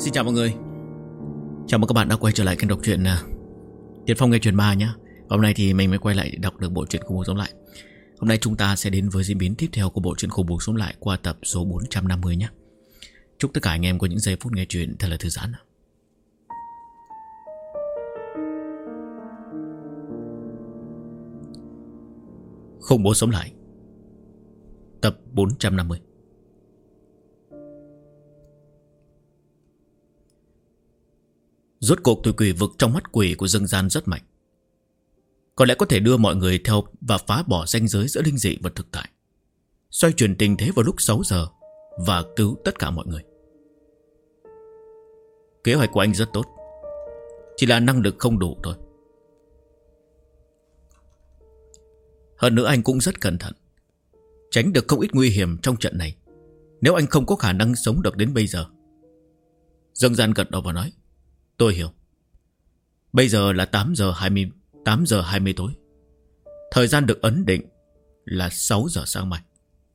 Xin chào mọi người. Chào mừng các bạn đã quay trở lại kênh đọc truyện Tiến Phong nghe truyện ma nhé. Hôm nay thì mình mới quay lại đọc được bộ truyện Khủng Bố Sống Lại. Hôm nay chúng ta sẽ đến với diễn biến tiếp theo của bộ truyện Khủng Bố Sống Lại qua tập số 450 nhé. Chúc tất cả anh em có những giây phút nghe truyện thật là thư giãn. Khủng Bố Sống Lại tập 450. Rốt cuộc thì quỷ vực trong mắt quỷ của Dương Gian rất mạnh. Có lẽ có thể đưa mọi người theo và phá bỏ ranh giới giữa linh dị và thực tại, xoay chuyển tình thế vào lúc 6 giờ và cứu tất cả mọi người. Kế hoạch của anh rất tốt, chỉ là năng lực không đủ thôi. Hơn nữa anh cũng rất cẩn thận, tránh được không ít nguy hiểm trong trận này. Nếu anh không có khả năng sống được đến bây giờ. Dương Gian gật đầu và nói: Tôi hiểu. Bây giờ là 8 giờ 20 tối. Thời gian được ấn định là 6 giờ sáng mai.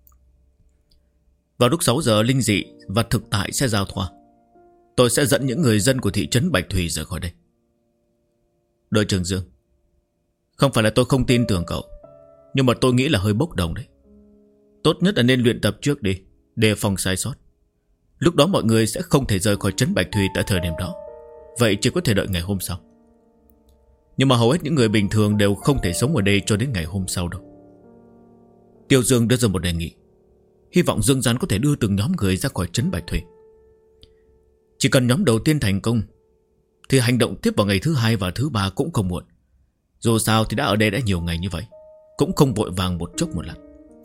Vào lúc 6 giờ linh dị và thực tại sẽ giao thoa. Tôi sẽ dẫn những người dân của thị trấn Bạch Thủy rời khỏi đây. Đội trưởng Dương, không phải là tôi không tin tưởng cậu, nhưng mà tôi nghĩ là hơi bốc đồng đấy. Tốt nhất là nên luyện tập trước đi, đề phòng sai sót. Lúc đó mọi người sẽ không thể rời khỏi trấn Bạch Thủy tại thời điểm đó. Vậy chỉ có thể đợi ngày hôm sau. Nhưng mà hầu hết những người bình thường đều không thể sống ở đây cho đến ngày hôm sau đâu. Tiêu Dương đưa ra một đề nghị, hy vọng Dương Gian có thể đưa từng nhóm người ra khỏi trấn Bạch Thủy. Chỉ cần nhóm đầu tiên thành công thì hành động tiếp vào ngày thứ 2 và thứ 3 cũng không muộn. Dù sao thì đã ở đây đã nhiều ngày như vậy, cũng không vội vàng một chốc một lát.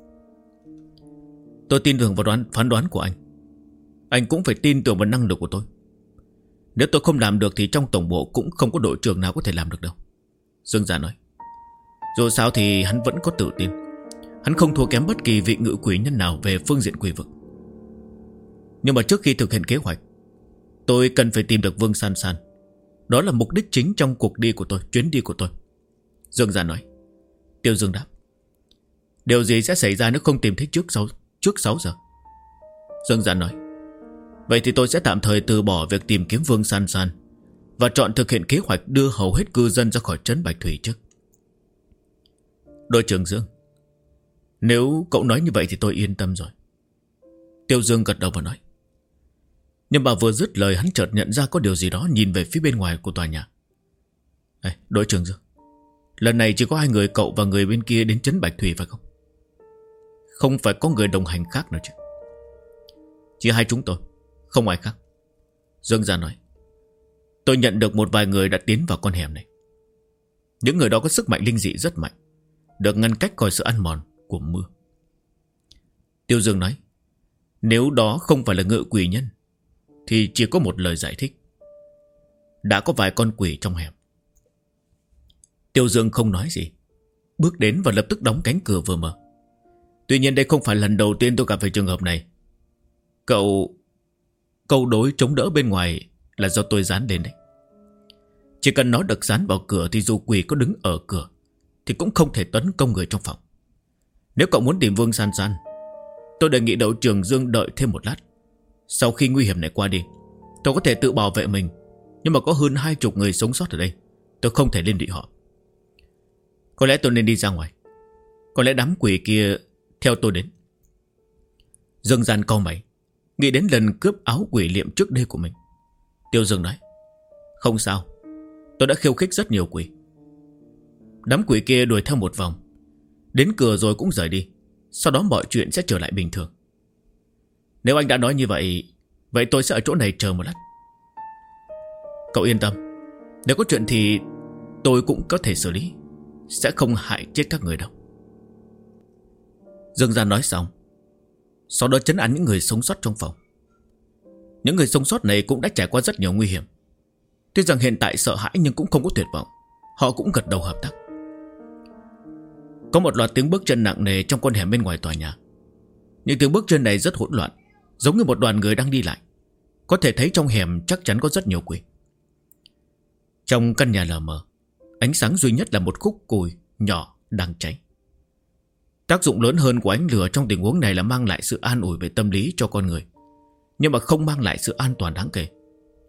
Tôi tin tưởng vào phán đoán của anh. Anh cũng phải tin tưởng vào năng lực của tôi. Nếu tôi không làm được thì trong tổng bộ cũng không có đội trưởng nào có thể làm được đâu, Dương Gia nói. Dù sao thì hắn vẫn có tự tin. Hắn không thua kém bất kỳ vị ngự quỷ nhân nào về phương diện quỷ vực. Nhưng mà trước khi thực hiện kế hoạch, tôi cần phải tìm được Vương San San. Đó là mục đích chính trong chuyến đi của tôi, Dương Gia nói. Tiêu Dương đáp: Điều gì sẽ xảy ra nếu không tìm thấy trước 6 giờ? Dương Gia nói: Vậy thì tôi sẽ tạm thời từ bỏ việc tìm kiếm Vương San San và chọn thực hiện kế hoạch đưa hầu hết cư dân ra khỏi trấn Bạch Thủy trước. Đội trưởng Dương, nếu cậu nói như vậy thì tôi yên tâm rồi. Tiêu Dương gật đầu và nói. Nhưng mà vừa dứt lời hắn chợt nhận ra có điều gì đó nhìn về phía bên ngoài của tòa nhà. Đội trưởng Dương, lần này chỉ có 2 người cậu và người bên kia đến trấn Bạch Thủy phải không? Không phải có người đồng hành khác nữa chứ? Chỉ 2 chúng tôi, không ai khác, Dương Gia nói. Tôi nhận được một vài người đã tiến vào con hẻm này. Những người đó có sức mạnh linh dị rất mạnh, được ngăn cách khỏi sự ăn mòn của mưa. Tiêu Dương nói: Nếu đó không phải là ngự quỷ nhân thì chỉ có một lời giải thích. Đã có vài con quỷ trong hẻm. Tiêu Dương không nói gì, bước đến và lập tức đóng cánh cửa vừa mở. Tuy nhiên đây không phải lần đầu tiên tôi gặp phải trường hợp này. Câu đối chống đỡ bên ngoài là do tôi dán lên đấy. Chỉ cần nó được dán vào cửa thì dù quỷ có đứng ở cửa thì cũng không thể tấn công người trong phòng. Nếu cậu muốn tìm Vương San San, tôi đề nghị đội trưởng Dương đợi thêm một lát. Sau khi nguy hiểm này qua đi, tôi có thể tự bảo vệ mình. Nhưng mà có hơn 20 người sống sót ở đây, tôi không thể liên lụy họ. Có lẽ tôi nên đi ra ngoài. Có lẽ đám quỷ kia theo tôi đến. Dương Gian cau mày, nghĩ đến lần cướp áo quỷ liệm trước đây của mình. Tiêu Dương nói: Không sao, tôi đã khiêu khích rất nhiều quỷ. Đám quỷ kia đuổi theo một vòng, đến cửa rồi cũng rời đi. Sau đó mọi chuyện sẽ trở lại bình thường. Nếu anh đã nói như vậy, vậy tôi sẽ ở chỗ này chờ một lát. Cậu yên tâm, nếu có chuyện thì tôi cũng có thể xử lý, sẽ không hại chết các người đâu. Dương Gian nói xong, sau đó trấn an những người sống sót trong phòng. Những người sống sót này cũng đã trải qua rất nhiều nguy hiểm. Tuy rằng hiện tại sợ hãi nhưng cũng không có tuyệt vọng. Họ cũng gật đầu hợp tác. Có một loạt tiếng bước chân nặng nề trong con hẻm bên ngoài tòa nhà. Những tiếng bước chân này rất hỗn loạn, giống như một đoàn người đang đi lại. Có thể thấy trong hẻm chắc chắn có rất nhiều quỷ. Trong căn nhà lờ mờ, ánh sáng duy nhất là một khúc củi nhỏ đang cháy. Tác dụng lớn hơn của ánh lửa trong tình huống này là mang lại sự an ủi về tâm lý cho con người, nhưng mà không mang lại sự an toàn đáng kể.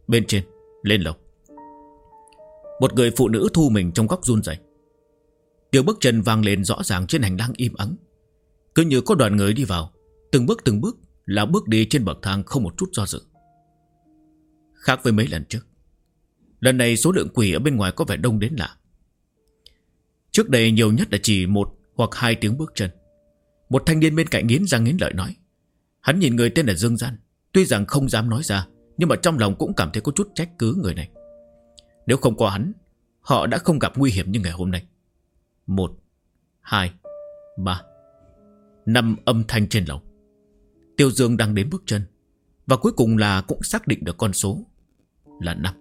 Bên trên, lên lầu. Một người phụ nữ thu mình trong góc run rẩy. Tiếng bước chân vang lên rõ ràng trên hành lang im ắng. Cứ như có đoàn người đi vào, từng bước là bước đi trên bậc thang không một chút do dự. Khác với mấy lần trước, lần này số lượng quỷ ở bên ngoài có vẻ đông đến lạ. Trước đây nhiều nhất là chỉ 1 hoặc 2 tiếng bước chân. Một thanh niên bên cạnh nghiến răng nghiến lợi nói. Hắn nhìn người tên là Dương Gian, tuy rằng không dám nói ra, nhưng mà trong lòng cũng cảm thấy có chút trách cứ người này. Nếu không có hắn, họ đã không gặp nguy hiểm như ngày hôm nay. 1, 2, 3, 5 âm thanh trên lầu. Tiêu Dương đang đếm bước chân, và cuối cùng là cũng xác định được con số là 5.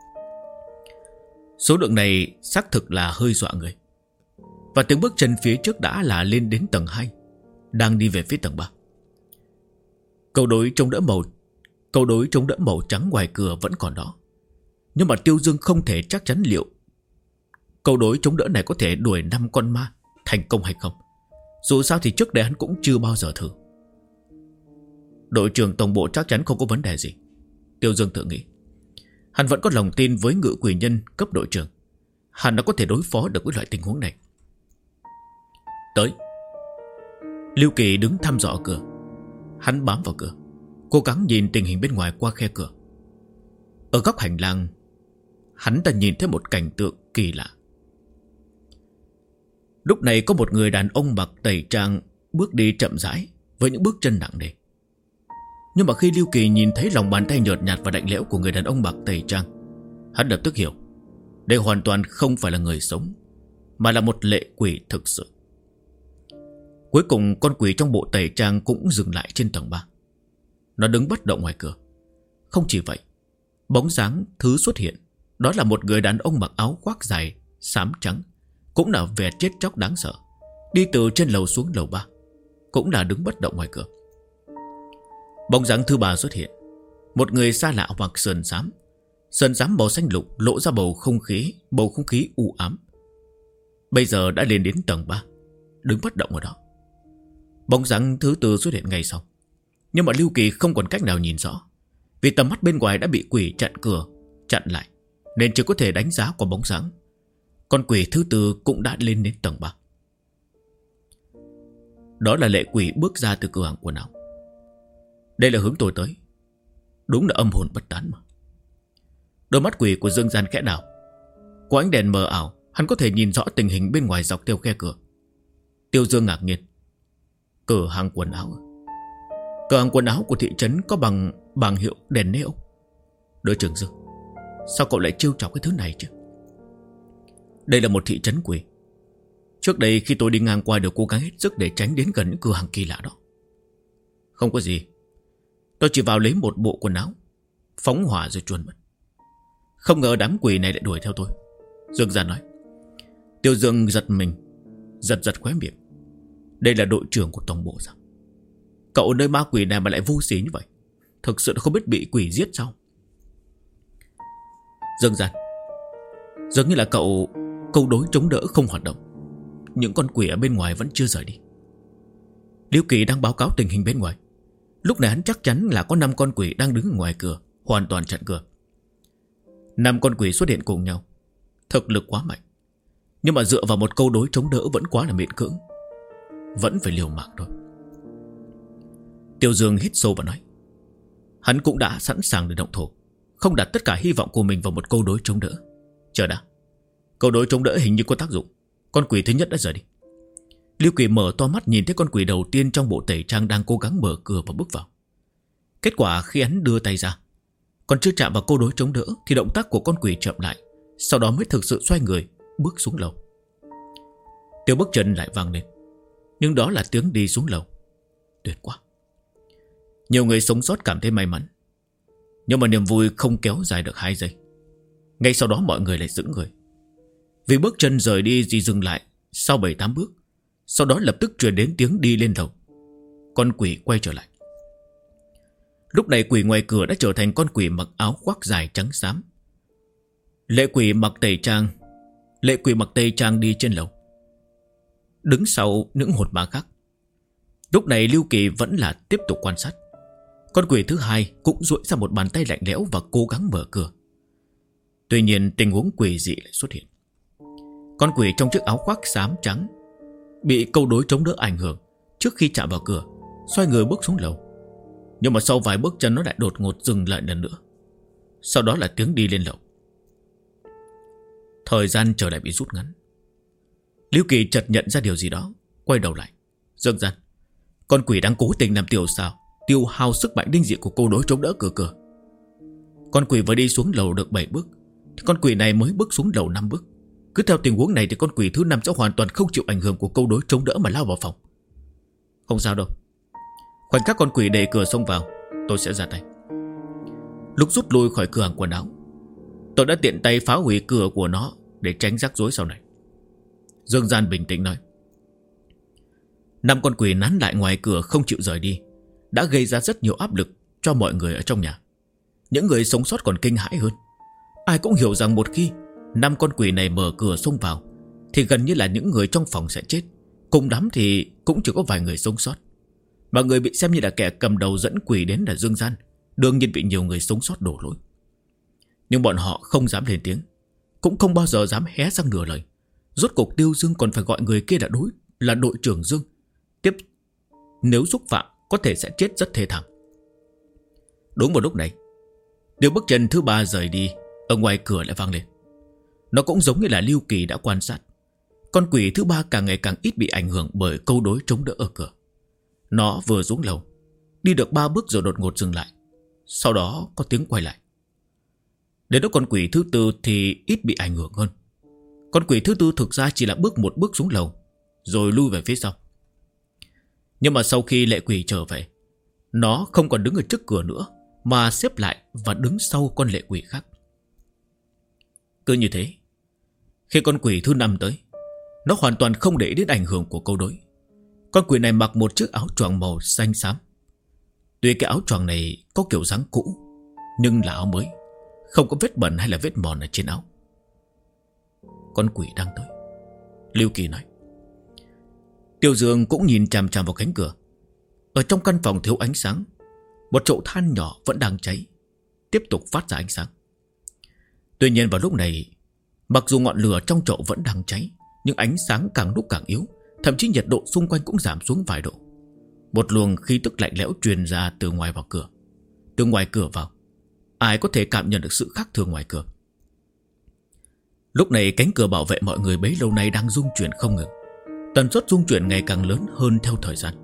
Số lượng này xác thực là hơi dọa người. Và tiếng bước chân phía trước đã là lên đến tầng 2, đang đi về phía tầng 3. Câu đối chống đỡ màu trắng ngoài cửa vẫn còn đó. Nhưng mà Tiêu Dương không thể chắc chắn liệu câu đối chống đỡ này có thể đuổi 5 con ma thành công hay không. Dù sao thì trước đây hắn cũng chưa bao giờ thử. Đội trưởng tổng bộ chắc chắn không có vấn đề gì, Tiêu Dương tự nghĩ. Hắn vẫn có lòng tin với ngự quỷ nhân cấp đội trưởng. Hắn đã có thể đối phó được với loại tình huống này. Tới. Lưu Kỳ đứng thăm dò cửa. Hắn bám vào cửa, cố gắng nhìn tình hình bên ngoài qua khe cửa. Ở góc hành lang, hắn đã nhìn thấy một cảnh tượng kỳ lạ. Lúc này có một người đàn ông mặc tẩy trang bước đi chậm rãi với những bước chân nặng nề. Nhưng mà khi Lưu Kỳ nhìn thấy lòng bàn tay nhợt nhạt và lạnh lẽo của người đàn ông mặc tẩy trang, hắn lập tức hiểu đây hoàn toàn không phải là người sống, mà là một lệ quỷ thực sự. Cuối cùng con quỷ trong bộ tẩy trang cũng dừng lại trên tầng 3. Nó đứng bất động ngoài cửa. Không chỉ vậy, bóng dáng thứ xuất hiện, đó là một người đàn ông mặc áo khoác dài xám trắng, cũng là vẻ chết chóc đáng sợ, đi từ trên lầu xuống lầu 3, cũng là đứng bất động ngoài cửa. Bóng dáng thứ 3 xuất hiện, một người xa lạ mặc sườn xám màu xanh lục lộ ra bầu không khí u ám. Bây giờ đã lên đến tầng 3, đứng bất động ở đó. Bóng dáng thứ 4 xuất hiện ngay sau. Nhưng mà Lưu Kỳ không còn cách nào nhìn rõ, vì tầm mắt bên ngoài đã bị quỷ chặn cửa, chặn lại, nên chưa có thể đánh giá qua bóng dáng. Con quỷ thứ 4 cũng đã lên đến tầng 3. Đó là lệ quỷ bước ra từ cửa hàng quần áo. Đây là hướng tôi tới. Đúng là âm hồn bất tán mà. Đôi mắt quỷ của Dương Gian khẽ đảo. Qua ánh đèn mờ ảo, hắn có thể nhìn rõ tình hình bên ngoài dọc theo khe cửa. Tiêu Dương ngạc nhiên. Cửa hàng quần áo. Cửa hàng quần áo của thị trấn có bảng hiệu đèn nêu. Đội trưởng Dương, sao cậu lại trêu chọc cái thứ này chứ? Đây là một thị trấn quỷ. Trước đây khi tôi đi ngang qua đều cố gắng hết sức để tránh đến gần những cửa hàng kỳ lạ đó. Không có gì, tôi chỉ vào lấy một bộ quần áo, phóng hỏa rồi chuồn mất. Không ngờ đám quỷ này lại đuổi theo tôi, Dương Gian nói. Tiêu Dương giật mình, giật khóe miệng. Đây là đội trưởng của tổng bộ sao? Cậu nơi ma quỷ này mà lại vô sỉ như vậy, thực sự là không biết bị quỷ giết sao? Dương Gian, dường như là cậu câu đối chống đỡ không hoạt động. Những con quỷ ở bên ngoài vẫn chưa rời đi. Liễu Kỳ đang báo cáo tình hình bên ngoài. Lúc này hắn chắc chắn là có 5 con quỷ đang đứng ở ngoài cửa, hoàn toàn chặn cửa. 5 con quỷ xuất hiện cùng nhau, thực lực quá mạnh. Nhưng mà dựa vào một câu đối chống đỡ vẫn quá là miễn cưỡng. Vẫn phải liều mạng thôi. Tiêu Dương hít sâu và nói. Hắn cũng đã sẵn sàng để động thổ, không đặt tất cả hy vọng của mình vào một câu đối chống đỡ. Chờ đã, câu đối chống đỡ hình như có tác dụng. Con quỷ thứ nhất đã rời đi. Lưu Kỳ mở to mắt nhìn thấy con quỷ đầu tiên trong bộ tẩy trang đang cố gắng mở cửa và bước vào. Kết quả khi hắn đưa tay ra, còn chưa chạm vào câu đối chống đỡ thì động tác của con quỷ chậm lại, sau đó mới thực sự xoay người bước xuống lầu. Tiếng bước chân lại vang lên, nhưng đó là tiếng đi xuống lầu. Tuyệt quá. Nhiều người sống sót cảm thấy may mắn, nhưng mà niềm vui không kéo dài được 2 giây. Ngay sau đó mọi người lại sững người, vì bước chân rời đi chỉ dừng lại sau 7-8 bước. Sau đó lập tức truyền đến tiếng đi lên lầu. Con quỷ quay trở lại. Lúc này quỷ ngoài cửa đã trở thành con quỷ mặc áo khoác dài trắng xám. Lệ quỷ mặc tây trang đi trên lầu, đứng sau những hồn ma khác. Lúc này Lưu Kỳ vẫn là tiếp tục quan sát. Con quỷ thứ hai cũng duỗi ra một bàn tay lạnh lẽo và cố gắng mở cửa. Tuy nhiên tình huống quỷ dị lại xuất hiện. Con quỷ trong chiếc áo khoác xám trắng bị câu đối chống đỡ ảnh hưởng, trước khi chạm vào cửa xoay người bước xuống lầu. Nhưng mà sau vài bước chân nó lại đột ngột dừng lại lần nữa. Sau đó là tiếng đi lên lầu. Thời gian chờ lại bị rút ngắn. Lưu Kỳ chợt nhận ra điều gì đó, quay đầu lại. Dương gian, con quỷ đang cố tình làm tiêu hao sức mạnh linh dị của câu đối chống đỡ cửa. Con quỷ vừa đi xuống lầu được 7 bước thì con quỷ này mới bước xuống lầu 5 bước. Cứ theo tình huống này thì con quỷ thứ 5 sẽ hoàn toàn không chịu ảnh hưởng của câu đối chống đỡ mà lao vào phòng. Không sao đâu. Khoảnh khắc con quỷ đẩy cửa xông vào, tôi sẽ ra tay. Lúc rút lui khỏi cửa hàng quần áo, tôi đã tiện tay phá hủy cửa của nó để tránh rắc rối sau này. Dương Gian bình tĩnh nói. 5 con quỷ nán lại ngoài cửa không chịu rời đi đã gây ra rất nhiều áp lực cho mọi người ở trong nhà. Những người sống sót còn kinh hãi hơn. Ai cũng hiểu rằng một khi 5 con quỷ này mở cửa xông vào thì gần như là những người trong phòng sẽ chết. Cùng lắm thì cũng chỉ có vài người sống sót. Mà người bị xem như là kẻ cầm đầu dẫn quỷ đến là Dương Gian, đương nhiên bị nhiều người sống sót đổ lỗi. Nhưng bọn họ không dám lên tiếng, cũng không bao giờ dám hé răng nửa lời. Rốt cuộc Tiêu Dương còn phải gọi người kia là đội trưởng Dương. Tiếp, nếu xúc phạm có thể sẽ chết rất thê thảm. Đúng một lúc này, tiếng bước chân thứ 3 rời đi ở ngoài cửa lại vang lên. Nó cũng giống như là Lưu Kỳ đã quan sát. Con quỷ thứ 3 càng ngày càng ít bị ảnh hưởng bởi câu đối chống đỡ ở cửa. Nó vừa xuống lầu, đi được 3 bước rồi đột ngột dừng lại. Sau đó có tiếng quay lại. Đến đó con quỷ thứ 4 thì ít bị ảnh hưởng hơn. Con quỷ thứ 4 thực ra chỉ là bước một bước xuống lầu rồi lui về phía sau. Nhưng mà sau khi lệ quỷ trở về, nó không còn đứng ở trước cửa nữa mà xếp lại và đứng sau con lệ quỷ khác. Cứ như thế, khi con quỷ thứ 5 tới, nó hoàn toàn không để ý đến ảnh hưởng của câu đối. Con quỷ này mặc một chiếc áo choàng màu xanh xám. Tuy cái áo choàng này có kiểu dáng cũ, nhưng là áo mới, không có vết bẩn hay là vết mòn ở trên áo. Con quỷ đang tới, Lưu Kỳ nói. Tiêu Dương cũng nhìn chằm chằm vào cánh cửa. Ở trong căn phòng thiếu ánh sáng, một chậu than nhỏ vẫn đang cháy, tiếp tục phát ra ánh sáng. Tuy nhiên vào lúc này, mặc dù ngọn lửa trong chậu vẫn đang cháy, nhưng ánh sáng càng lúc càng yếu, thậm chí nhiệt độ xung quanh cũng giảm xuống vài độ. Một luồng khí tức lạnh lẽo truyền ra từ ngoài vào cửa. Từ ngoài cửa vào, ai có thể cảm nhận được sự khác thường ngoài cửa. Lúc này cánh cửa bảo vệ mọi người bấy lâu nay đang rung chuyển không ngừng. Tần suất rung chuyển ngày càng lớn hơn theo thời gian.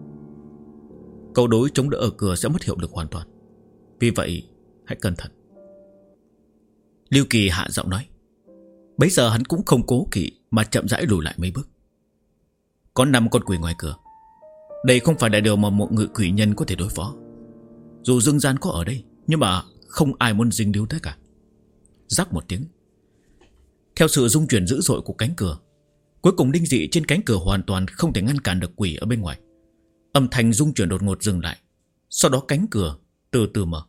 Câu đối chống đỡ ở cửa sẽ mất hiệu lực hoàn toàn. Vì vậy hãy cẩn thận, Lưu Kỳ hạ giọng nói. Bấy giờ hắn cũng không cố kỵ mà chậm rãi lùi lại mấy bước. Có 5 con quỷ ngoài cửa. Đây không phải là điều mà một người quỷ nhân có thể đối phó. Dù Dương Gian có ở đây, nhưng mà không ai muốn dính líu tới cả. Rắc một tiếng, theo sự rung chuyển dữ dội của cánh cửa, cuối cùng linh dị trên cánh cửa hoàn toàn không thể ngăn cản được quỷ ở bên ngoài. Âm thanh rung chuyển đột ngột dừng lại. Sau đó cánh cửa từ từ mở.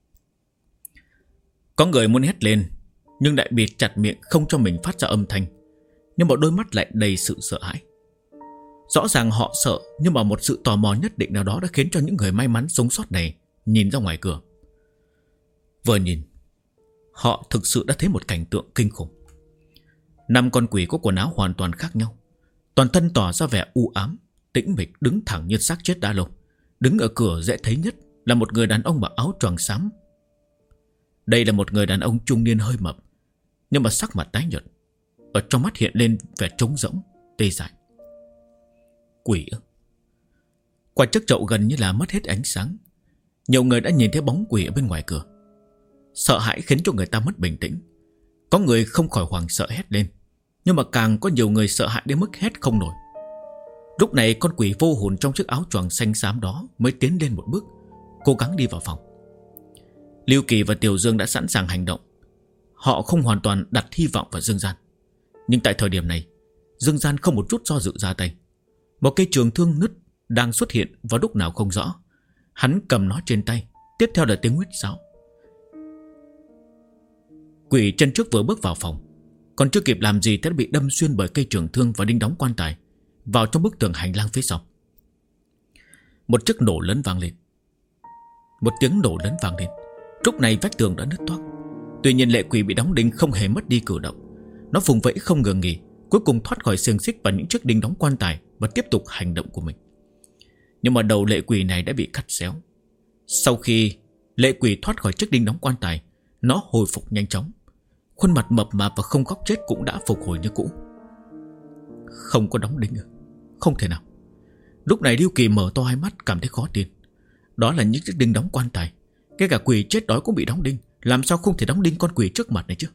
Có người muốn hét lên, nhưng lại bịt chặt miệng không cho mình phát ra âm thanh. Nhưng một đôi mắt lại đầy sự sợ hãi. Rõ ràng họ sợ, nhưng mà một sự tò mò nhất định nào đó đã khiến cho những người may mắn sống sót này nhìn ra ngoài cửa. Vừa nhìn, họ thực sự đã thấy một cảnh tượng kinh khủng. 5 con quỷ có quần áo hoàn toàn khác nhau, toàn thân tỏ ra vẻ u ám, tĩnh mịch, đứng thẳng như xác chết đã lâu. Đứng ở cửa dễ thấy nhất là một người đàn ông mặc áo choàng xám. Đây là một người đàn ông trung niên hơi mập, nhưng mà sắc mặt tái nhợt. Ở trong mắt hiện lên vẻ trống rỗng, tê dại. Quỷ ư? Quả chiếc chậu gần như là mất hết ánh sáng. Nhiều người đã nhìn thấy bóng quỷ ở bên ngoài cửa. Sợ hãi khiến cho người ta mất bình tĩnh. Có người không khỏi hoảng sợ hét lên, nhưng mà càng có nhiều người sợ hãi đến mức hét không nổi. Lúc này con quỷ vô hồn trong chiếc áo choàng xanh xám đó mới tiến lên một bước, cố gắng đi vào phòng. Lưu Kỳ và Tiểu Dương đã sẵn sàng hành động. Họ không hoàn toàn đặt hy vọng vào Dương Gian, nhưng tại thời điểm này, Dương Gian không một chút do dự ra tay. Một cây trường thương nứt đang xuất hiện vào lúc nào không rõ. Hắn cầm nó trên tay. Tiếp theo là tiếng huýt sáo. Quỷ chân trước vừa bước vào phòng, còn chưa kịp làm gì đã bị đâm xuyên bởi cây trường thương và đinh đóng quan tài vào trong bức tường hành lang phía sau. Một chiếc nổ lớn vang lên. Một tiếng nổ lớn vang lên. Lúc này vách tường đã nứt toác. Tuy nhiên lệ quỷ bị đóng đinh không hề mất đi cử động. Nó vùng vẫy không ngừng nghỉ, cuối cùng thoát khỏi xiềng xích và những chiếc đinh đóng quan tài và tiếp tục hành động của mình. Nhưng mà đầu lệ quỷ này đã bị cắt xéo. Sau khi lệ quỷ thoát khỏi chiếc đinh đóng quan tài, nó hồi phục nhanh chóng. Khuôn mặt mập mạp và không góc chết cũng đã phục hồi như cũ. Không có đóng đinh à? Không thể nào. Lúc này Lưu Kỳ mở to hai mắt, cảm thấy khó tin. Đó là những chiếc đinh đóng quan tài. Ngay cả quỷ chết đói cũng bị đóng đinh, làm sao không thể đóng đinh con quỷ trước mặt này chứ?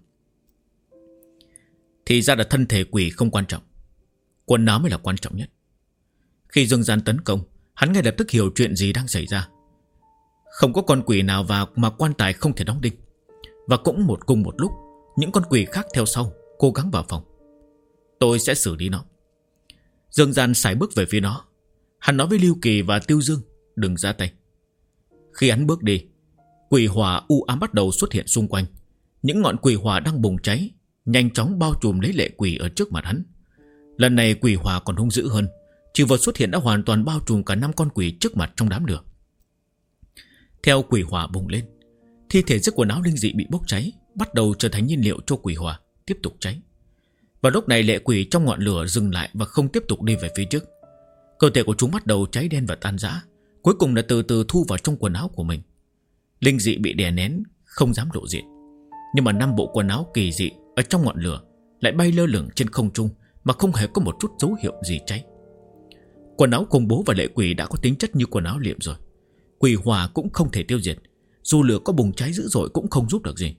Thì ra là thân thể quỷ không quan trọng, quần áo mới là quan trọng nhất. Khi Dương Gian tấn công, hắn ngay lập tức hiểu chuyện gì đang xảy ra. Không có con quỷ nào vào mà quan tài không thể đóng đinh. Và cũng cùng một lúc, những con quỷ khác theo sau cố gắng vào phòng. Tôi sẽ xử lý nó. Dương Gian sải bước về phía nó. Hắn nói với Lưu Kỳ và Tiêu Dương đừng ra tay. Khi hắn bước đi, quỷ hỏa u ám bắt đầu xuất hiện xung quanh. Những ngọn quỷ hỏa đang bùng cháy, nhanh chóng bao trùm lấy lệ quỷ ở trước mặt hắn. Lần này quỷ hỏa còn hung dữ hơn. Chỉ vừa xuất hiện đã hoàn toàn bao trùm cả 5 con quỷ trước mặt trong đám lửa. Theo quỷ hỏa bùng lên, thi thể chiếc quần áo linh dị bị bốc cháy, bắt đầu trở thành nhiên liệu cho quỷ hỏa tiếp tục cháy. Và lúc này lệ quỷ trong ngọn lửa dừng lại và không tiếp tục đi về phía trước. Cơ thể của chúng bắt đầu cháy đen và tan rã, cuối cùng là từ từ thu vào trong quần áo của mình. Linh dị bị đè nén, không dám lộ diện. Nhưng mà 5 bộ quần áo kỳ dị ở trong ngọn lửa lại bay lơ lửng trên không trung mà không hề có một chút dấu hiệu gì cháy. Quần áo khủng bố và lệ quỷ đã có tính chất như quần áo liệm rồi. Quỷ hỏa cũng không thể tiêu diệt, dù lửa có bùng cháy dữ dội cũng không giúp được gì.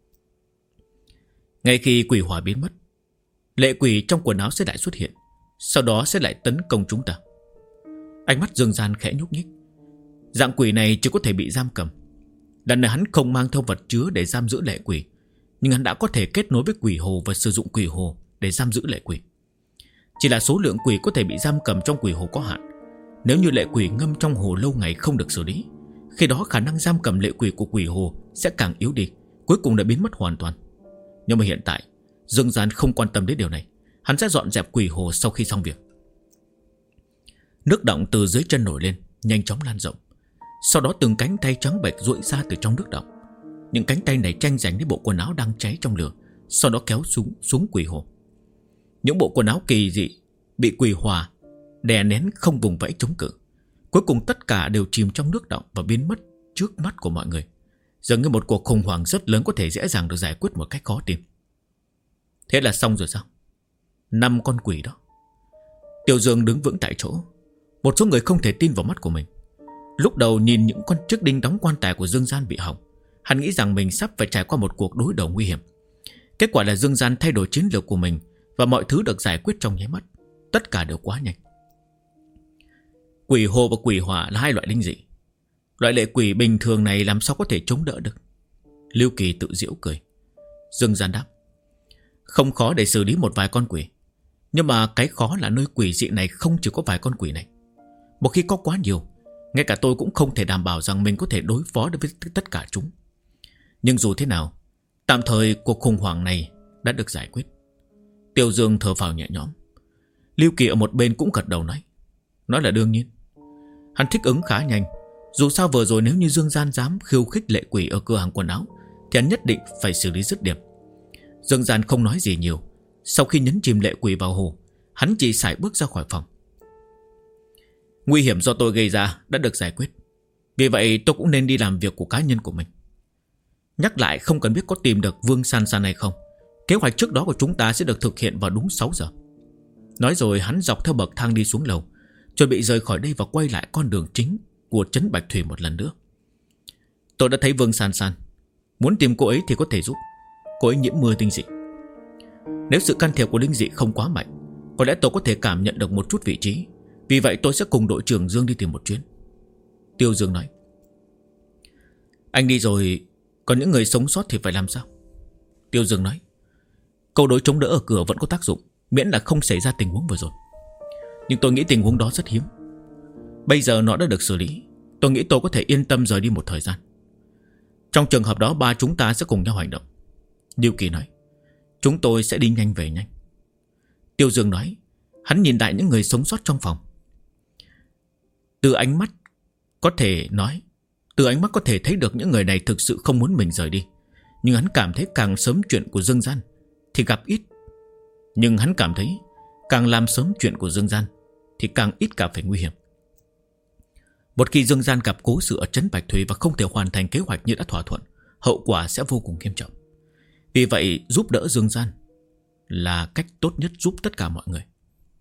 Ngay khi quỷ hỏa biến mất, lệ quỷ trong quần áo sẽ lại xuất hiện, sau đó sẽ lại tấn công chúng ta. Ánh mắt Dương Gian khẽ nhúc nhích. Dạng quỷ này chỉ có thể bị giam cầm. Lần này hắn không mang theo vật chứa để giam giữ lệ quỷ, nhưng hắn đã có thể kết nối với quỷ hồ và sử dụng quỷ hồ để giam giữ lệ quỷ. Chỉ là số lượng quỷ có thể bị giam cầm trong quỷ hồ có hạn. Nếu như lệ quỷ ngâm trong hồ lâu ngày không được xử lý, khi đó khả năng giam cầm lệ quỷ của quỷ hồ sẽ càng yếu đi, cuối cùng đã biến mất hoàn toàn. Nhưng mà hiện tại Dương Gian không quan tâm đến điều này. Hắn sẽ dọn dẹp quỷ hồ sau khi xong việc. Nước đọng từ dưới chân nổi lên, nhanh chóng lan rộng. Sau đó từng cánh tay trắng bệch duỗi ra từ trong nước đọng. Những cánh tay này tranh giành đến bộ quần áo đang cháy trong lửa, sau đó kéo xuống quỷ hồ. Những bộ quần áo kỳ dị bị quỷ hỏa đè nén không vùng vẫy chống cự. Cuối cùng tất cả đều chìm trong nước đọng và biến mất trước mắt của mọi người. Dường như một cuộc khủng hoảng rất lớn có thể dễ dàng được giải quyết một cách khó tin. Thế là xong rồi sao? 5 con quỷ đó. Tiêu Dương đứng vững tại chỗ. Một số người không thể tin vào mắt của mình. Lúc đầu nhìn những con chiếc đinh đóng quan tài của Dương Gian bị hỏng, hắn nghĩ rằng mình sắp phải trải qua một cuộc đối đầu nguy hiểm. Kết quả là Dương Gian thay đổi chiến lược của mình và mọi thứ được giải quyết trong nháy mắt. Tất cả đều quá nhanh. Quỷ hồ và quỷ hỏa là hai loại linh dị. Loại lệ quỷ bình thường này làm sao có thể chống đỡ được? Lưu Kỳ tự giễu cười. Dương Gian đáp: không khó để xử lý một vài con quỷ, nhưng mà cái khó là nơi quỷ dị này không chỉ có vài con quỷ này. Một khi có quá nhiều, ngay cả tôi cũng không thể đảm bảo rằng mình có thể đối phó được với tất cả chúng. Nhưng dù thế nào, tạm thời cuộc khủng hoảng này đã được giải quyết. Tiêu Dương thở phào nhẹ nhõm. Lưu Kỳ ở một bên cũng gật đầu nói là đương nhiên. Hắn thích ứng khá nhanh. Dù sao vừa rồi nếu như Dương Gian dám khiêu khích lệ quỷ ở cửa hàng quần áo thì hắn nhất định phải xử lý dứt điểm. Dương Gian không nói gì nhiều. Sau khi nhấn chìm lệ quỷ vào hồ, hắn chỉ sải bước ra khỏi phòng. Nguy hiểm do tôi gây ra đã được giải quyết, vì vậy tôi cũng nên đi làm việc của cá nhân của mình. Nhắc lại không cần biết có tìm được Vương San San hay không, kế hoạch trước đó của chúng ta sẽ được thực hiện vào đúng 6 giờ. Nói rồi hắn dọc theo bậc thang đi xuống lầu, chuẩn bị rời khỏi đây và quay lại con đường chính của trấn Bạch Thủy một lần nữa. Tôi đã thấy Vương San San. Muốn tìm cô ấy thì có thể giúp. Cô ấy nhiễm mưa tinh dị. Nếu sự can thiệp của linh dị không quá mạnh, có lẽ tôi có thể cảm nhận được một chút vị trí. Vì vậy tôi sẽ cùng đội trưởng Dương đi tìm một chuyến. Tiêu Dương nói. Anh đi rồi, còn những người sống sót thì phải làm sao? Tiêu Dương nói. Câu đối chống đỡ ở cửa vẫn có tác dụng, miễn là không xảy ra tình huống vừa rồi. Nhưng tôi nghĩ tình huống đó rất hiếm. Bây giờ nó đã được xử lý, tôi nghĩ tôi có thể yên tâm rời đi một thời gian. Trong trường hợp đó ba chúng ta sẽ cùng nhau hành động. Điêu Kỳ nói. Chúng tôi sẽ đi nhanh về nhanh. Tiêu Dương nói. Hắn nhìn lại những người sống sót trong phòng. Từ ánh mắt có thể nói Từ ánh mắt có thể thấy được những người này thực sự không muốn mình rời đi. Nhưng hắn cảm thấy càng sớm chuyện của Dương Gian thì gặp ít. Nhưng hắn cảm thấy càng làm sớm chuyện của Dương Gian thì càng ít gặp phải nguy hiểm. Một khi Dương Gian gặp cố sự ở trấn Bạch Thủy và không thể hoàn thành kế hoạch như đã thỏa thuận, hậu quả sẽ vô cùng nghiêm trọng. Vì vậy giúp đỡ Dương Gian là cách tốt nhất giúp tất cả mọi người.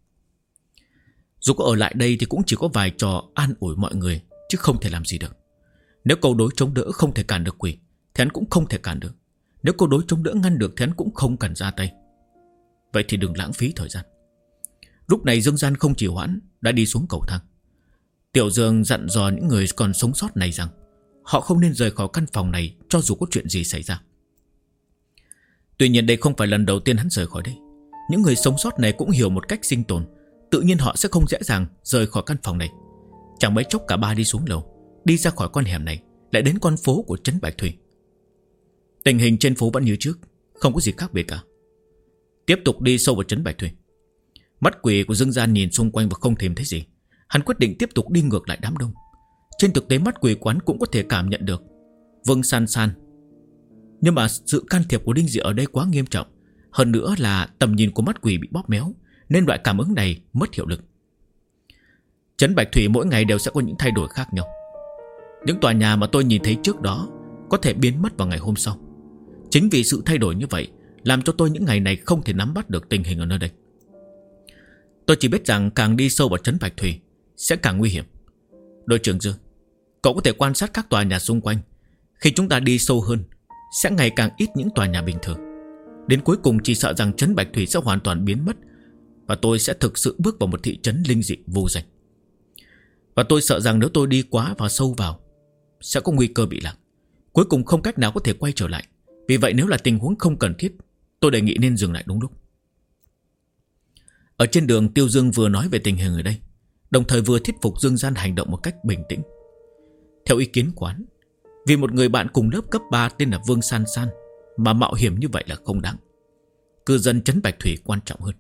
Dù có ở lại đây thì cũng chỉ có vài trò an ủi mọi người, chứ không thể làm gì được. Nếu câu đối chống đỡ không thể cản được quỷ thì hắn cũng không thể cản được. Nếu câu đối chống đỡ ngăn được thì hắn cũng không cần ra tay. Vậy thì đừng lãng phí thời gian. Lúc này Dương Gian không trì hoãn, đã đi xuống cầu thang. Tiểu Dương dặn dò những người còn sống sót này rằng họ không nên rời khỏi căn phòng này cho dù có chuyện gì xảy ra. Tuy nhiên đây không phải lần đầu tiên hắn rời khỏi đây. Những người sống sót này cũng hiểu một cách sinh tồn. Tự nhiên họ sẽ không dễ dàng rời khỏi căn phòng này. Chẳng mấy chốc cả ba đi xuống lầu, đi ra khỏi con hẻm này, lại đến con phố của trấn Bạch Thủy. Tình hình trên phố vẫn như trước, không có gì khác biệt cả. Tiếp tục đi sâu vào trấn Bạch Thủy. Mắt quỷ của Dương Gian nhìn xung quanh và không tìm thấy gì. Hắn quyết định tiếp tục đi ngược lại đám đông. Trên thực tế mắt quỷ quán cũng có thể cảm nhận được Vương San San. Nhưng mà sự can thiệp của Đinh Dị ở đây quá nghiêm trọng. Hơn nữa là tầm nhìn của mắt quỷ bị bóp méo, nên loại cảm ứng này mất hiệu lực. Trấn Bạch Thủy mỗi ngày đều sẽ có những thay đổi khác nhau. Những tòa nhà mà tôi nhìn thấy trước đó có thể biến mất vào ngày hôm sau. Chính vì sự thay đổi như vậy làm cho tôi những ngày này không thể nắm bắt được tình hình ở nơi đây. Tôi chỉ biết rằng càng đi sâu vào trấn Bạch Thủy sẽ càng nguy hiểm. Đội trưởng Dương, cậu có thể quan sát các tòa nhà xung quanh. Khi chúng ta đi sâu hơn sẽ ngày càng ít những tòa nhà bình thường. Đến cuối cùng chỉ sợ rằng trấn Bạch Thủy sẽ hoàn toàn biến mất, và tôi sẽ thực sự bước vào một thị trấn linh dị vô danh. Và tôi sợ rằng nếu tôi đi quá và sâu vào sẽ có nguy cơ bị lạc, cuối cùng không cách nào có thể quay trở lại. Vì vậy nếu là tình huống không cần thiết, tôi đề nghị nên dừng lại đúng lúc. Ở trên đường, Tiêu Dương vừa nói về tình hình ở đây, đồng thời vừa thuyết phục Dương Gian hành động một cách bình tĩnh. Theo ý kiến quán, vì một người bạn cùng lớp cấp 3 tên là Vương San San mà mạo hiểm như vậy là không đáng. Cư dân trấn Bạch Thủy quan trọng hơn.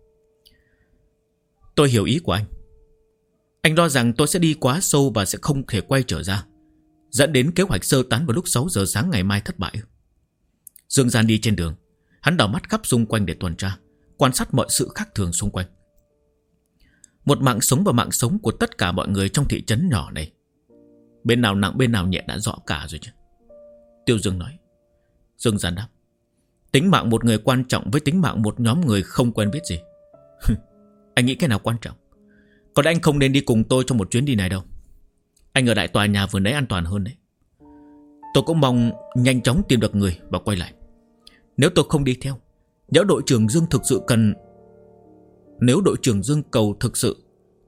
Tôi hiểu ý của anh. Anh lo rằng tôi sẽ đi quá sâu và sẽ không thể quay trở ra, dẫn đến kế hoạch sơ tán vào lúc 6 giờ sáng ngày mai thất bại. Dương Gian đi trên đường, hắn đảo mắt khắp xung quanh để tuần tra, quan sát mọi sự khác thường xung quanh. Một mạng sống và mạng sống của tất cả mọi người trong thị trấn nhỏ này, bên nào nặng bên nào nhẹ đã rõ cả rồi chứ. Tiêu Dương nói. Dương Gian đáp. Tính mạng một người quan trọng với tính mạng một nhóm người không quen biết gì. Anh nghĩ cái nào quan trọng? Còn anh không nên đi cùng tôi trong một chuyến đi này đâu. Anh ở đại tòa nhà vừa nãy an toàn hơn đấy. Tôi cũng mong nhanh chóng tìm được người và quay lại. Nếu tôi không đi theo, nếu đội trưởng Dương thực sự cần, nếu đội trưởng Dương cầu thực sự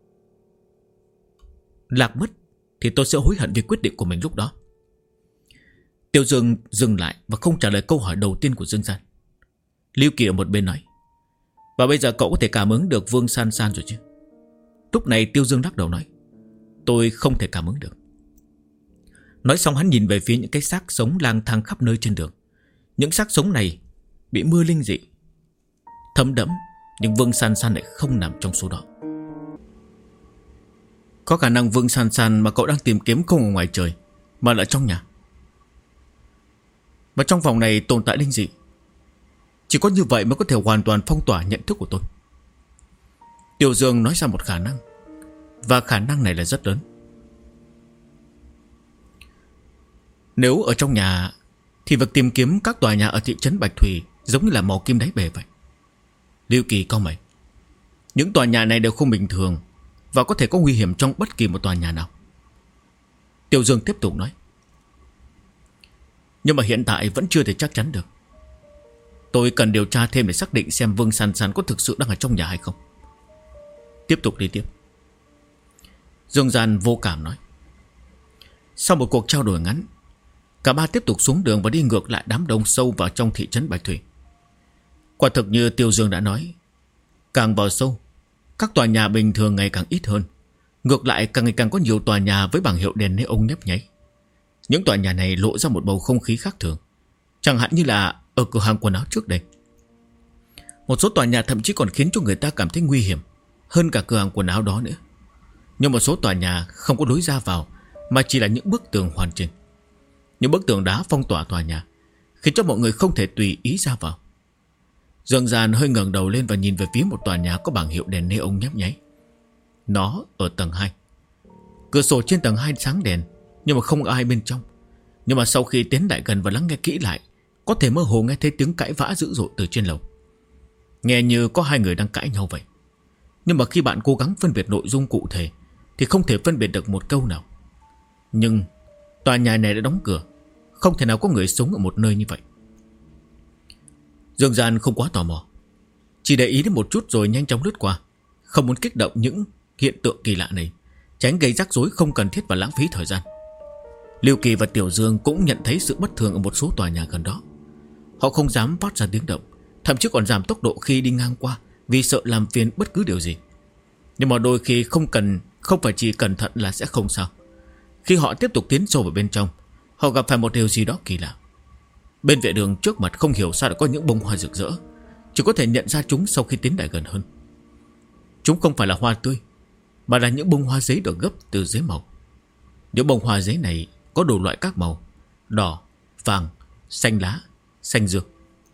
lạc mất, thì tôi sẽ hối hận vì quyết định của mình lúc đó. Tiêu Dương dừng lại và không trả lời câu hỏi đầu tiên của Dương Gian. Lưu Kỳ ở một bên nói. Và bây giờ cậu có thể cảm ứng được Vương San San rồi chứ? Lúc này Tiêu Dương lắc đầu nói. Tôi không thể cảm ứng được. Nói xong hắn nhìn về phía những cái xác sống lang thang khắp nơi trên đường. Những xác sống này bị mưa linh dị thấm đẫm, nhưng Vương San San lại không nằm trong số đó. Có khả năng Vương San San mà cậu đang tìm kiếm không ở ngoài trời, mà là trong nhà. Và trong phòng này tồn tại linh dị. Chỉ có như vậy mới có thể hoàn toàn phong tỏa nhận thức của tôi. Tiêu Dương nói ra một khả năng, và khả năng này là rất lớn. Nếu ở trong nhà thì việc tìm kiếm các tòa nhà ở thị trấn Bạch Thủy giống như là mò kim đáy bể vậy. Lưu Kỳ cau mày. Những tòa nhà này đều không bình thường và có thể có nguy hiểm trong bất kỳ một tòa nhà nào. Tiêu Dương tiếp tục nói. Nhưng mà hiện tại vẫn chưa thể chắc chắn được. Tôi cần điều tra thêm để xác định xem Vương San San có thực sự đang ở trong nhà hay không. Tiếp tục đi tiếp. Dương Gian vô cảm nói. Sau một cuộc trao đổi ngắn, cả ba tiếp tục xuống đường và đi ngược lại đám đông sâu vào trong thị trấn Bạch Thủy. Quả thực như Tiêu Dương đã nói, càng vào sâu, các tòa nhà bình thường ngày càng ít hơn. Ngược lại càng ngày càng có nhiều tòa nhà với bảng hiệu đèn neon nhấp nháy. Những tòa nhà này lộ ra một bầu không khí khác thường, chẳng hạn như là ở cửa hàng quần áo trước đây. Một số tòa nhà thậm chí còn khiến cho người ta cảm thấy nguy hiểm hơn cả cửa hàng quần áo đó nữa. Nhưng một số tòa nhà không có lối ra vào, mà chỉ là những bức tường hoàn chỉnh. Những bức tường đá phong tỏa tòa nhà, khiến cho mọi người không thể tùy ý ra vào. Dương Gian hơi ngẩng đầu lên và nhìn về phía một tòa nhà có bảng hiệu đèn neon nhấp nháy. Nó ở tầng 2. Cửa sổ trên tầng 2 sáng đèn, nhưng mà không có ai bên trong. Nhưng mà sau khi tiến lại gần và lắng nghe kỹ lại, có thể mơ hồ nghe thấy tiếng cãi vã dữ dội từ trên lầu. Nghe như có hai người đang cãi nhau vậy. Nhưng mà khi bạn cố gắng phân biệt nội dung cụ thể thì không thể phân biệt được một câu nào. Nhưng tòa nhà này đã đóng cửa, không thể nào có người sống ở một nơi như vậy. Dương Gian không quá tò mò, chỉ để ý đến một chút rồi nhanh chóng lướt qua, không muốn kích động những hiện tượng kỳ lạ này, tránh gây rắc rối không cần thiết và lãng phí thời gian. Lưu Kỳ và Tiểu Dương cũng nhận thấy sự bất thường ở một số tòa nhà gần đó. Họ không dám phát ra tiếng động, thậm chí còn giảm tốc độ khi đi ngang qua, vì sợ làm phiền bất cứ điều gì. Nhưng mà đôi khi không phải chỉ cẩn thận là sẽ không sao. Khi họ tiếp tục tiến sâu vào bên trong, họ gặp phải một điều gì đó kỳ lạ. Bên vệ đường trước mặt không hiểu sao đã có những bông hoa rực rỡ, chỉ có thể nhận ra chúng sau khi tiến lại gần hơn. Chúng không phải là hoa tươi, mà là những bông hoa giấy được gấp từ giấy màu. Những bông hoa giấy này có đủ loại các màu: đỏ, vàng, xanh lá, xanh dương.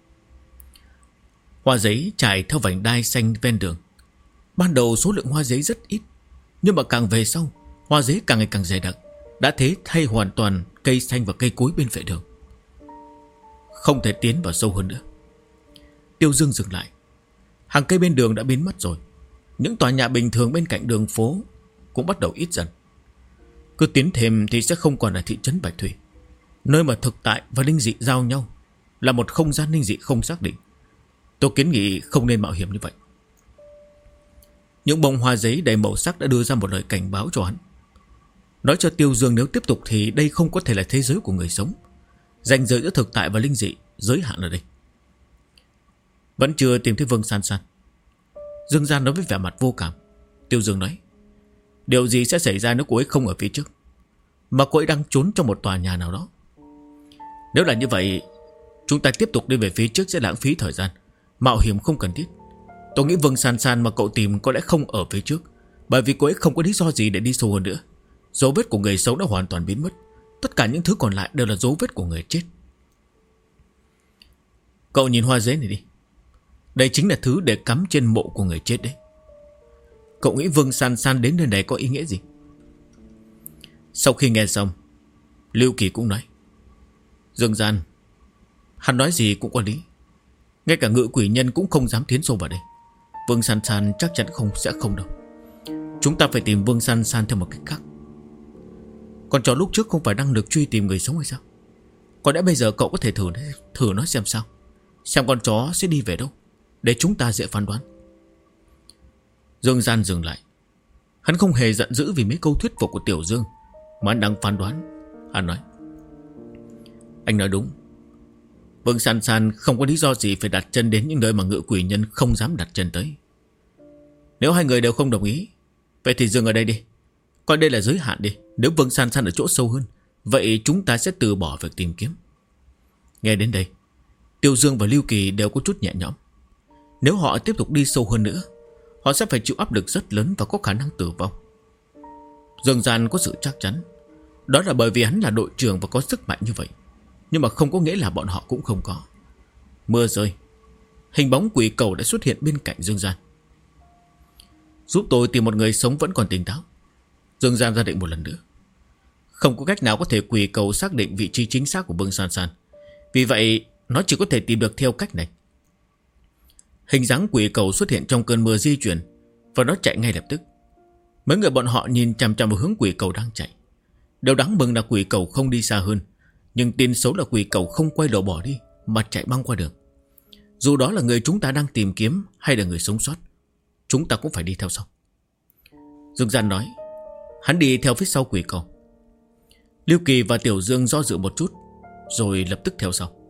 Hoa giấy trải theo vành đai xanh ven đường. Ban đầu số lượng hoa giấy rất ít, nhưng mà càng về sau, hoa giấy càng ngày càng dày đặc, đã thế thay hoàn toàn cây xanh và cây cối bên vệ đường. Không thể tiến vào sâu hơn nữa. Tiêu Dương dừng lại. Hàng cây bên đường đã biến mất rồi. Những tòa nhà bình thường bên cạnh đường phố cũng bắt đầu ít dần. Cứ tiến thêm thì sẽ không còn là thị trấn Bạch Thủy, nơi mà thực tại và linh dị giao nhau, là một không gian linh dị không xác định. Tôi kiến nghị không nên mạo hiểm như vậy. Những bông hoa giấy đầy màu sắc đã đưa ra một lời cảnh báo cho hắn, nói cho Tiêu Dương nếu tiếp tục thì đây không có thể là thế giới của người sống. Ranh giới giữa thực tại và linh dị giới hạn ở đây. Vẫn chưa tìm thấy Vương San San. Dương Gian nói với vẻ mặt vô cảm. Tiêu Dương nói: điều gì sẽ xảy ra nếu cô ấy không ở phía trước, mà cô ấy đang trốn trong một tòa nhà nào đó? Nếu là như vậy, chúng ta tiếp tục đi về phía trước sẽ lãng phí thời gian, mạo hiểm không cần thiết. Tôi nghĩ Vương San San mà cậu tìm có lẽ không ở phía trước, bởi vì cô ấy không có lý do gì để đi sâu hơn nữa. Dấu vết của người sống đã hoàn toàn biến mất. Tất cả những thứ còn lại đều là dấu vết của người chết. Cậu nhìn hoa giấy này đi. Đây chính là thứ để cắm trên mộ của người chết đấy. Cậu nghĩ Vương San San đến nơi này có ý nghĩa gì? Sau khi nghe xong, Lưu Kỳ cũng nói: Dương Gian, hắn nói gì cũng có lý. Ngay cả ngự quỷ nhân cũng không dám tiến sâu vào đây. Vương San San chắc chắn sẽ không đâu. Chúng ta phải tìm Vương San San theo một cách khác. Con chó lúc trước không phải đang được truy tìm người sống hay sao? Có lẽ bây giờ cậu có thể thử nói xem sao, xem con chó sẽ đi về đâu, để chúng ta dễ phán đoán. Dương Gian dừng lại. Hắn không hề giận dữ vì mấy câu thuyết phục của Tiểu Dương, mà hắn đang phán đoán. Hắn nói: anh nói đúng. Vương San San không có lý do gì phải đặt chân đến những nơi mà ngự quỷ nhân không dám đặt chân tới. Nếu hai người đều không đồng ý, vậy thì dừng ở đây đi. Coi đây là giới hạn đi. Nếu Vương San San ở chỗ sâu hơn, vậy chúng ta sẽ từ bỏ việc tìm kiếm. Nghe đến đây, Tiêu Dương và Lưu Kỳ đều có chút nhẹ nhõm. Nếu họ tiếp tục đi sâu hơn nữa, họ sẽ phải chịu áp lực rất lớn và có khả năng tử vong. Dương Gian có sự chắc chắn, đó là bởi vì hắn là đội trưởng và có sức mạnh như vậy. Nhưng mà không có nghĩa là bọn họ cũng không có. Mưa rơi, hình bóng quỷ cầu đã xuất hiện bên cạnh Dương Gian. Giúp tôi tìm một người sống vẫn còn tỉnh táo. Dương Gian ra định một lần nữa. Không có cách nào có thể quỷ cầu xác định vị trí chính xác của Vương San San, vì vậy nó chỉ có thể tìm được theo cách này. Hình dáng quỷ cầu xuất hiện trong cơn mưa di chuyển, và nó chạy ngay lập tức. Mấy người bọn họ nhìn chằm chằm vào hướng quỷ cầu đang chạy. Điều đáng mừng là quỷ cầu không đi xa hơn, nhưng tin xấu là quỷ cầu không quay đầu bỏ đi, mà chạy băng qua đường. Dù đó là người chúng ta đang tìm kiếm hay là người sống sót, chúng ta cũng phải đi theo sau. Dương Gian nói. Hắn đi theo phía sau quỷ cầu. Lưu Kỳ và Tiểu Dương do dự một chút, rồi lập tức theo sau.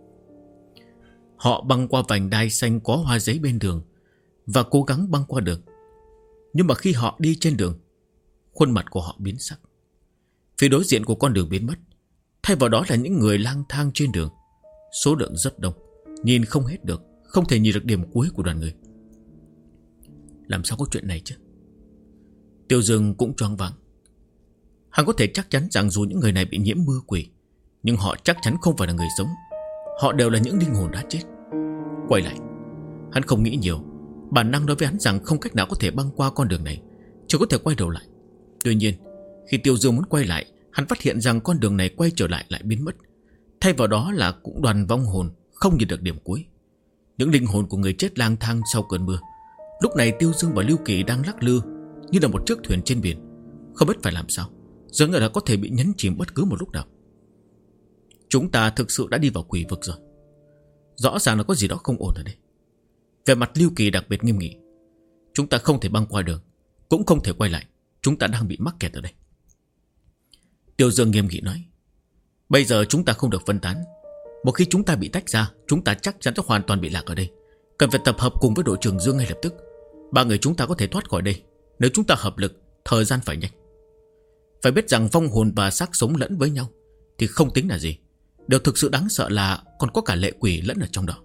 Họ băng qua vành đai xanh có hoa giấy bên đường, và cố gắng băng qua đường. Nhưng mà khi họ đi trên đường, khuôn mặt của họ biến sắc. Phía đối diện của con đường biến mất, thay vào đó là những người lang thang trên đường. Số lượng rất đông, nhìn không hết được, không thể nhìn được điểm cuối của đoàn người. Làm sao có chuyện này chứ? Tiêu Dương cũng choáng váng. Hắn có thể chắc chắn rằng dù những người này bị nhiễm mưa quỷ, nhưng họ chắc chắn không phải là người sống. Họ đều là những linh hồn đã chết. Quay lại, hắn không nghĩ nhiều. Bản năng nói với hắn rằng không cách nào có thể băng qua con đường này, chỉ có thể quay đầu lại. Tuy nhiên, khi Tiêu Dương muốn quay lại, hắn phát hiện rằng con đường này quay trở lại lại biến mất. Thay vào đó là cũng đoàn vong hồn không nhìn được điểm cuối. Những linh hồn của người chết lang thang sau cơn mưa. Lúc này Tiêu Dương và Lưu Kỳ đang lắc lư như là một chiếc thuyền trên biển, không biết phải làm sao, dường như là có thể bị nhấn chìm bất cứ một lúc nào. Chúng ta thực sự đã đi vào quỷ vực rồi. Rõ ràng là có gì đó không ổn ở đây. Về mặt Lưu Kỳ đặc biệt nghiêm nghị. Chúng ta không thể băng qua đường, cũng không thể quay lại. Chúng ta đang bị mắc kẹt ở đây. Tiêu Dương nghiêm nghị nói, bây giờ chúng ta không được phân tán. Một khi chúng ta bị tách ra, chúng ta chắc chắn sẽ hoàn toàn bị lạc ở đây. Cần phải tập hợp cùng với đội trưởng Dương ngay lập tức. 3 người chúng ta có thể thoát khỏi đây nếu chúng ta hợp lực. Thời gian phải nhanh. Phải biết rằng vong hồn và xác sống lẫn với nhau thì không tính là gì. Điều thực sự đáng sợ là còn có cả lệ quỷ lẫn ở trong đó.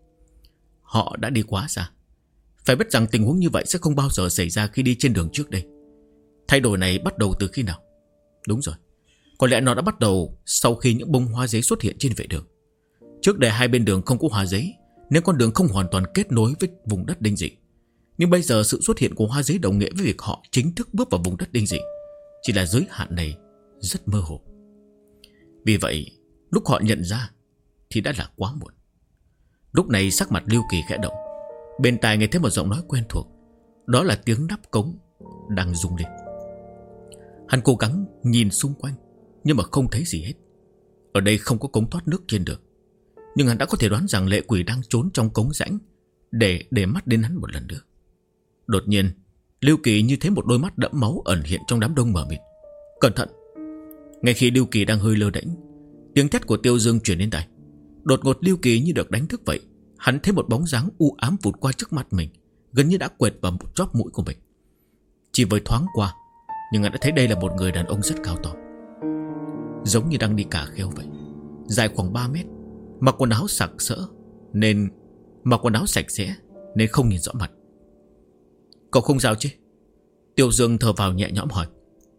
Họ đã đi quá xa. Phải biết rằng tình huống như vậy sẽ không bao giờ xảy ra khi đi trên đường trước đây. Thay đổi này bắt đầu từ khi nào? Đúng rồi, có lẽ nó đã bắt đầu sau khi những bông hoa giấy xuất hiện trên vệ đường. Trước đây hai bên đường không có hoa giấy, nên con đường không hoàn toàn kết nối với vùng đất đinh dị. Nhưng bây giờ sự xuất hiện của hoa giấy đồng nghĩa với việc họ chính thức bước vào vùng đất đinh dị. Chỉ là giới hạn này rất mơ hồ. Vì vậy, lúc họ nhận ra thì đã là quá muộn. Lúc này sắc mặt Lưu Kỳ khẽ động. Bên tai nghe thấy một giọng nói quen thuộc. Đó là tiếng nắp cống đang rung lên. Hắn cố gắng nhìn xung quanh, nhưng mà không thấy gì hết. Ở đây không có cống thoát nước trên đường. Nhưng hắn đã có thể đoán rằng lệ quỷ đang trốn trong cống rãnh để mắt đến hắn một lần nữa. Đột nhiên, Lưu Kỳ như thấy một đôi mắt đẫm máu ẩn hiện trong đám đông mờ mịt. Cẩn thận! Ngay khi Lưu Kỳ đang hơi lơ đễnh, tiếng thét của Tiêu Dương truyền đến tai. Đột ngột Lưu Kỳ như được đánh thức vậy. Hắn thấy một bóng dáng u ám vụt qua trước mặt mình, gần như đã quệt vào một chóp mũi của mình. Chỉ với thoáng qua, nhưng hắn đã thấy đây là một người đàn ông rất cao to, giống như đang đi cà kheo vậy, dài khoảng 3 mét, mặc quần áo sặc sỡ mặc quần áo sạch sẽ nên không nhìn rõ mặt. Cậu không sao chứ? Tiêu Dương thở vào nhẹ nhõm hỏi.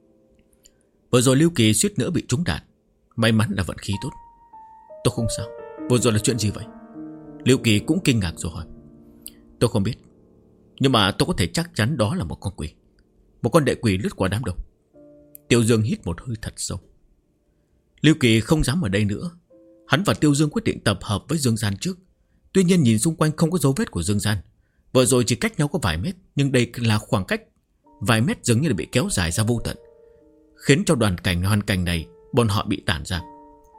Vừa rồi Lưu Kỳ suýt nữa bị trúng đạn, may mắn là vận khí tốt. Tôi không sao. Vừa rồi là chuyện gì vậy? Lưu Kỳ cũng kinh ngạc rồi hỏi. Tôi không biết, nhưng mà tôi có thể chắc chắn đó là một con quỷ. Một con đệ quỷ lướt qua đám đông. Tiêu Dương hít một hơi thật sâu. Lưu Kỳ không dám ở đây nữa. Hắn và Tiêu Dương quyết định tập hợp với Dương Gian trước. Tuy nhiên nhìn xung quanh không có dấu vết của Dương Gian. Vừa rồi chỉ cách nhau có vài mét, nhưng đây là khoảng cách vài mét dường như là bị kéo dài ra vô tận, khiến cho hoàn cảnh này bọn họ bị tản ra.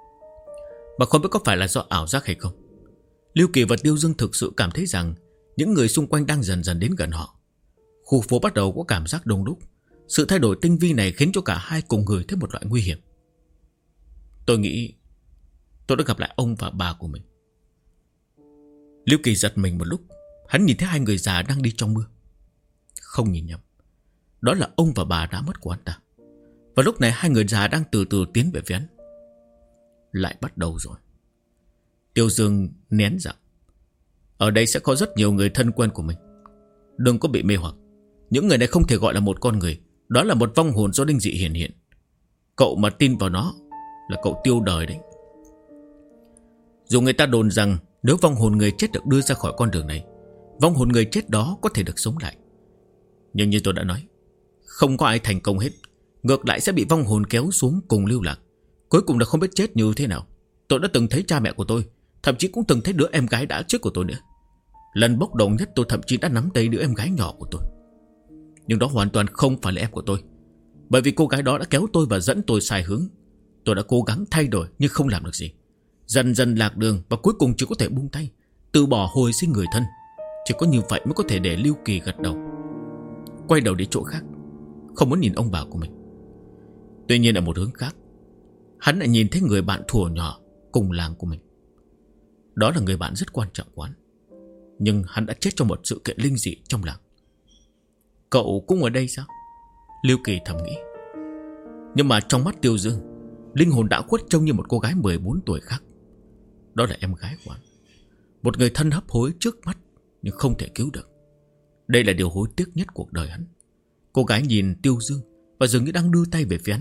Mà không biết có phải là do ảo giác hay không, Lưu Kỳ và Tiêu Dương thực sự cảm thấy rằng những người xung quanh đang dần dần đến gần họ. Khu phố bắt đầu có cảm giác đông đúc. Sự thay đổi tinh vi này khiến cho cả hai cùng ngửi thấy một loại nguy hiểm. Tôi nghĩ tôi đã gặp lại ông và bà của mình. Lưu Kỳ giật mình một lúc. Hắn nhìn thấy hai người già đang đi trong mưa. Không nhìn nhầm, đó là ông và bà đã mất của hắn ta. Và lúc này hai người già đang từ từ tiến về phía hắn. Lại bắt đầu rồi. Tiêu Dương nén giọng. Ở đây sẽ có rất nhiều người thân quen của mình. Đừng có bị mê hoặc. Những người này không thể gọi là một con người. Đó là một vong hồn do đinh dị hiển hiện. Cậu mà tin vào nó là cậu tiêu đời đấy. Dù người ta đồn rằng nếu vong hồn người chết được đưa ra khỏi con đường này, vong hồn người chết đó có thể được sống lại. Nhưng như tôi đã nói, không có ai thành công hết. Ngược lại sẽ bị vong hồn kéo xuống cùng lưu lạc. Cuối cùng là không biết chết như thế nào. Tôi đã từng thấy cha mẹ của tôi, thậm chí cũng từng thấy đứa em gái đã chết của tôi nữa. Lần bốc đồng nhất tôi thậm chí đã nắm tay đứa em gái nhỏ của tôi. Nhưng đó hoàn toàn không phải là em của tôi. Bởi vì cô gái đó đã kéo tôi và dẫn tôi sai hướng. Tôi đã cố gắng thay đổi nhưng không làm được gì. Dần dần lạc đường và cuối cùng chỉ có thể buông tay, từ bỏ hồi sinh người thân. Chỉ có như vậy mới có thể để Lưu Kỳ gật đầu, quay đầu đi chỗ khác, không muốn nhìn ông bà của mình. Tuy nhiên ở một hướng khác, hắn lại nhìn thấy người bạn thuở nhỏ cùng làng của mình. Đó là người bạn rất quan trọng của hắn. Nhưng hắn đã chết trong một sự kiện linh dị trong làng. Cậu cũng ở đây sao? Lưu Kỳ thầm nghĩ. Nhưng mà trong mắt Tiêu Dương, linh hồn đã khuất trông như một cô gái 14 tuổi khác. Đó là em gái của hắn. Một người thân hấp hối trước mắt nhưng không thể cứu được. Đây là điều hối tiếc nhất cuộc đời hắn. Cô gái nhìn Tiêu Dương và dường như đang đưa tay về phía hắn.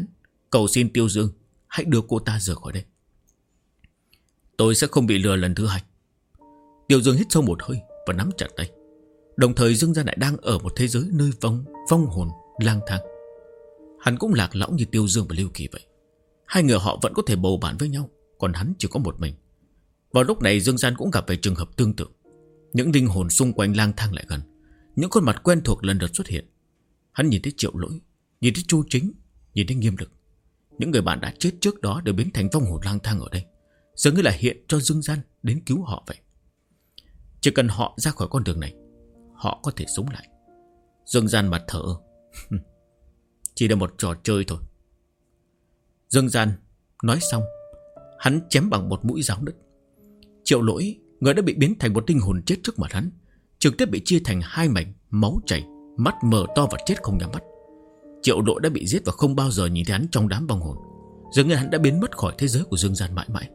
Cầu xin Tiêu Dương hãy đưa cô ta rời khỏi đây. Tôi sẽ không bị lừa lần thứ hai. Tiêu Dương hít sâu một hơi và nắm chặt tay. Đồng thời Dương Gian lại đang ở một thế giới nơi vong hồn lang thang. Hắn cũng lạc lõng như Tiêu Dương và Lưu Kỳ vậy. Hai người họ vẫn có thể bầu bạn với nhau, còn hắn chỉ có một mình. Vào lúc này Dương Gian cũng gặp phải trường hợp tương tự. Những linh hồn xung quanh lang thang lại gần. Những khuôn mặt quen thuộc lần lượt xuất hiện. Hắn nhìn thấy Triệu Lỗi, nhìn thấy Chu Chính, nhìn thấy Nghiêm Lực. Những người bạn đã chết trước đó đều biến thành vong hồn lang thang ở đây, dường như là hiện cho Dương Gian đến cứu họ vậy. Chỉ cần họ ra khỏi con đường này, họ có thể sống lại. Dương Gian mặt thở chỉ là một trò chơi thôi. Dương Gian nói xong, hắn chém bằng một mũi giáo đất. Triệu Lỗi, người đã bị biến thành một linh hồn chết trước mặt hắn, trực tiếp bị chia thành hai mảnh, máu chảy, mắt mở to và chết không nhắm mắt. Triệu Lỗi đã bị giết và không bao giờ nhìn thấy hắn trong đám vong hồn. Dường như hắn đã biến mất khỏi thế giới của Dương Gian mãi mãi.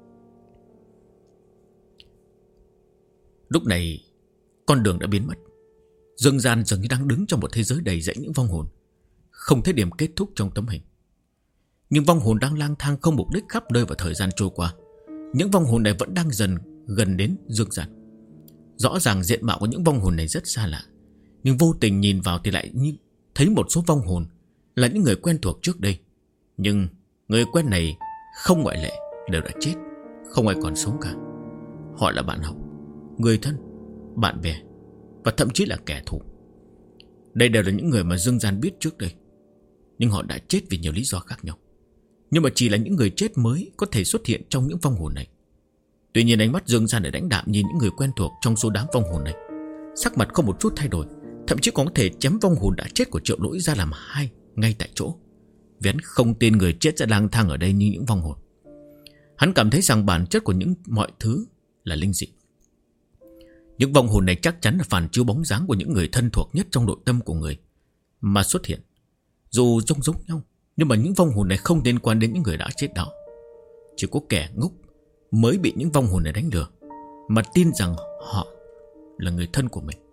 Lúc này con đường đã biến mất. Dương Gian dường như đang đứng trong một thế giới đầy rẫy những vong hồn, không thấy điểm kết thúc trong tấm hình. Nhưng vong hồn đang lang thang không mục đích khắp nơi và thời gian trôi qua. Những vong hồn này vẫn đang dần gần đến Dương Gian. Rõ ràng diện mạo của những vong hồn này rất xa lạ, nhưng vô tình nhìn vào thì lại như thấy một số vong hồn là những người quen thuộc trước đây. Nhưng người quen này không ngoại lệ đều đã chết, không ai còn sống cả. Họ là bạn học, người thân, bạn bè và thậm chí là kẻ thù. Đây đều là những người mà Dương Gian biết trước đây, nhưng họ đã chết vì nhiều lý do khác nhau. Nhưng mà chỉ là những người chết mới có thể xuất hiện trong những vong hồn này. Tuy nhiên ánh mắt Dương Gian để đánh đạm nhìn những người quen thuộc trong số đám vong hồn này. Sắc mặt không một chút thay đổi, thậm chí còn có thể chém vong hồn đã chết của Triệu Lỗi ra làm hai ngay tại chỗ. Vì hắn không tin người chết sẽ lang thang ở đây như những vong hồn. Hắn cảm thấy rằng bản chất của mọi thứ là linh dị. Những vong hồn này chắc chắn là phản chiếu bóng dáng của những người thân thuộc nhất trong nội tâm của người mà xuất hiện. Dù giống nhau, nhưng mà những vong hồn này không liên quan đến những người đã chết đó. Chỉ có kẻ ngốc mới bị những vong hồn này đánh lừa, mà tin rằng họ là người thân của mình.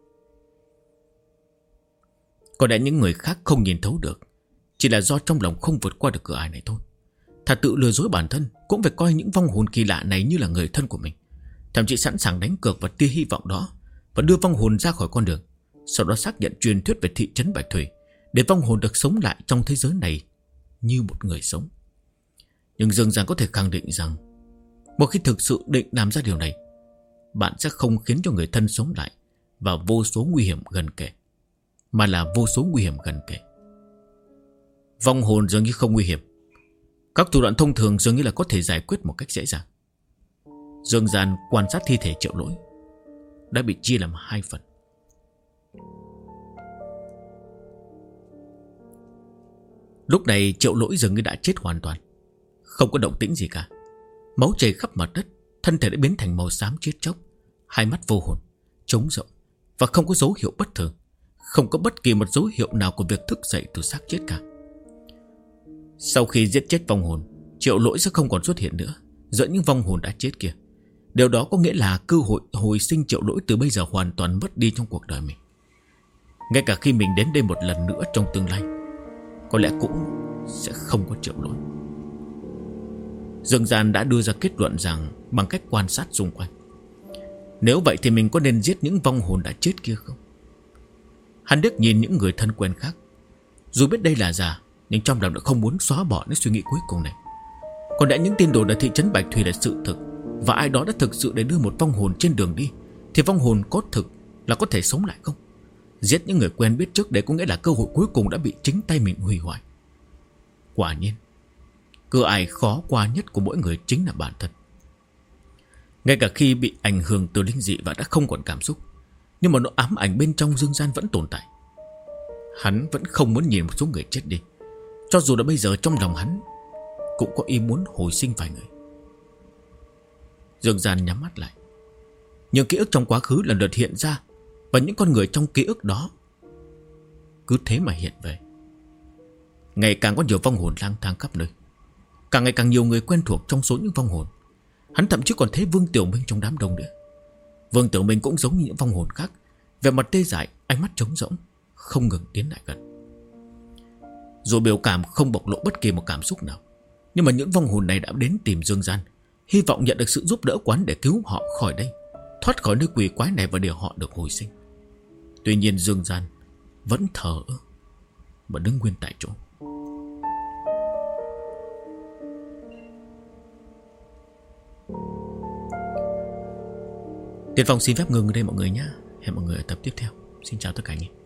Có lẽ những người khác không nhìn thấu được, chỉ là do trong lòng không vượt qua được cửa ải này thôi. Thà tự lừa dối bản thân cũng phải coi những vong hồn kỳ lạ này như là người thân của mình, thậm chí sẵn sàng đánh cược vào tia hy vọng đó và đưa vong hồn ra khỏi con đường. Sau đó xác nhận truyền thuyết về thị trấn Bạch Thủy, để vong hồn được sống lại trong thế giới này như một người sống. Nhưng Dương Gian có thể khẳng định rằng một khi thực sự định làm ra điều này, bạn sẽ không khiến cho người thân sống lại và vô số nguy hiểm gần kề, mà là vô số nguy hiểm gần kề. Vong hồn dường như không nguy hiểm. Các thủ đoạn thông thường dường như là có thể giải quyết một cách dễ dàng. Dương Gian quan sát thi thể Triệu Lỗi đã bị chia làm hai phần. Lúc này Triệu Lỗi dường như đã chết hoàn toàn, không có động tĩnh gì cả. Máu chảy khắp mặt đất, thân thể đã biến thành màu xám chết chóc, hai mắt vô hồn, trống rỗng và không có dấu hiệu bất thường, không có bất kỳ một dấu hiệu nào của việc thức dậy từ xác chết cả. Sau khi giết chết vong hồn, Triệu Lỗi sẽ không còn xuất hiện nữa giữa những vong hồn đã chết kia. Điều đó có nghĩa là cơ hội hồi sinh Triệu Lỗi từ bây giờ hoàn toàn mất đi trong cuộc đời mình. Ngay cả khi mình đến đây một lần nữa trong tương lai, có lẽ cũng sẽ không có Triệu Lỗi. Dương Gian đã đưa ra kết luận rằng bằng cách quan sát xung quanh, nếu vậy thì mình có nên giết những vong hồn đã chết kia không? Hắn liếc nhìn những người thân quen khác. Dù biết đây là giả, nhưng trong lòng đã không muốn xóa bỏ những suy nghĩ cuối cùng này. Còn đã những tin đồn ở thị trấn Bạch Thủy là sự thực, và ai đó đã thực sự để đưa một vong hồn trên đường đi, thì vong hồn có thực là có thể sống lại không? Giết những người quen biết trước đấy có nghĩa là cơ hội cuối cùng đã bị chính tay mình hủy hoại. Quả nhiên, cửa ải khó qua nhất của mỗi người chính là bản thân. Ngay cả khi bị ảnh hưởng từ linh dị và đã không còn cảm xúc, nhưng mà nỗi ám ảnh bên trong Dương Gian vẫn tồn tại. Hắn vẫn không muốn nhìn một số người chết đi, cho dù là bây giờ trong lòng hắn cũng có ý muốn hồi sinh vài người. Dương Gian nhắm mắt lại. Những ký ức trong quá khứ lần lượt hiện ra, và những con người trong ký ức đó cứ thế mà hiện về. Ngày càng có nhiều vong hồn lang thang khắp nơi, càng ngày càng nhiều người quen thuộc trong số những vong hồn. Hắn thậm chí còn thấy Vương Tiểu Minh trong đám đông nữa. Vương Tiểu Minh cũng giống như những vong hồn khác, vẻ mặt tê dại, ánh mắt trống rỗng, không ngừng tiến lại gần. Dù biểu cảm không bộc lộ bất kỳ một cảm xúc nào, nhưng mà những vong hồn này đã đến tìm Dương Gian, hy vọng nhận được sự giúp đỡ quán để cứu họ khỏi đây, thoát khỏi nơi quỷ quái này và để họ được hồi sinh. Tuy nhiên Dương Gian vẫn thờ ơ và đứng nguyên tại chỗ. Tiên Phong xin phép ngừng ở đây mọi người nhé. Hẹn mọi người ở tập tiếp theo. Xin chào tất cả anh em.